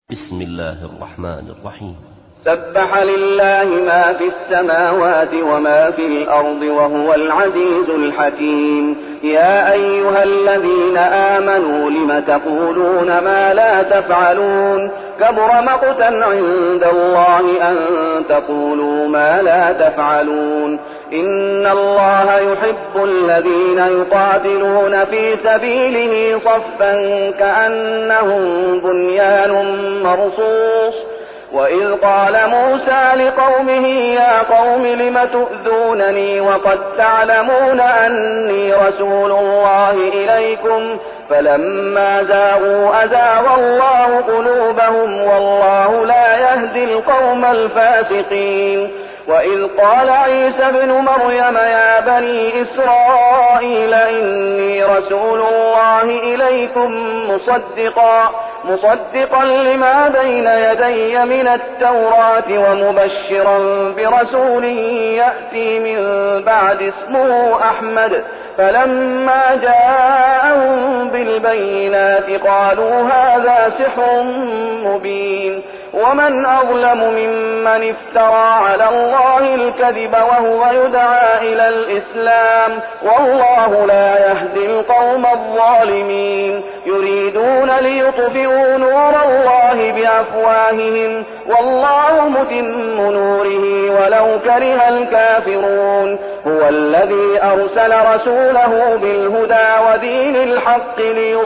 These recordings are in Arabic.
بسم الله الرحمن الرحيم. سبح لله ما في السماوات وما في الأرض وهو العزيز الحكيم. يا أيها الذين آمنوا لم تقولون ما لا تفعلون؟ كبر مقتا عند الله أن تقولوا ما لا تفعلون. إن الله يحب الذين يقاتلون في سبيله صفا كأنهم بنيان مرصوص. وإذ قال موسى لقومه يا قوم لم تؤذونني وقد تعلمون أني رسول الله إليكم فلما زاغوا أزاغ الله قلوبهم والله لا يهدي القوم الفاسقين. وإذ قال عيسى ابن مريم يا بني إسرائيل إني رسول الله إليكم مصدقا لما بين يدي من التوراة ومبشرا برسول يأتي من بعد اسمه أحمد. فلما جاءهم بالبينات قالوا هذا سحر مبين. ومن أظلم ممن افترى على الله الكذب وهو يدعى إلى الإسلام والله لا يهدي القوم الظالمين. يريدون ليطفئوا نور الله بأفواههم والله متم نوره ولو كره الكافرون. هو الذي أرسل رسوله بالهدى ودين الحق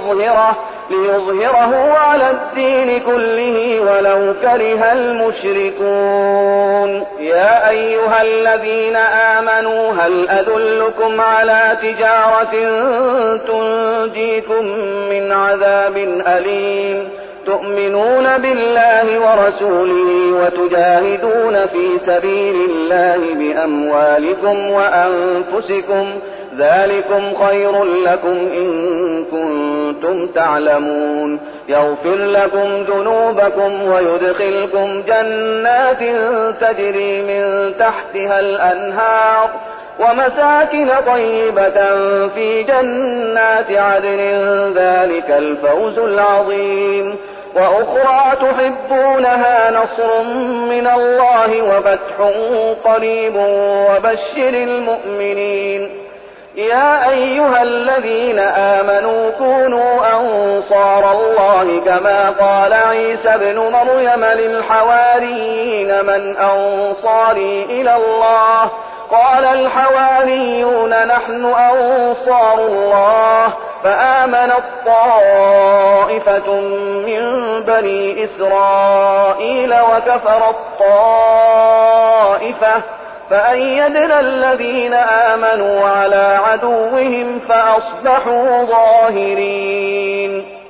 ليظهره على الدين كله ولو كره المشركون. يا أيها الذين آمنوا هل أدلكم على تجارة تنجيكم من عذاب أليم؟ تؤمنون بالله ورسوله وتجاهدون في سبيل الله بأموالكم وأنفسكم ذلكم خير لكم إن كنتم تعلمون. يغفر لكم ذنوبكم ويدخلكم جنات تجري من تحتها الأنهار ومساكن طيبة في جنات عدن ذلك الفوز العظيم. وأخرى تحبونها نصر من الله وفتح قريب وبشر المؤمنين. يا أيها الذين آمنوا كونوا أنصار الله كما قال عيسى ابن مريم للحواريين من أنصاري إلى الله؟ قال الحواريون نحن أنصار الله. فآمنت طائفة من بني إسرائيل وكفرت طائفة فأيدنا الذين آمنوا على عدوهم فأصبحوا ظاهرين.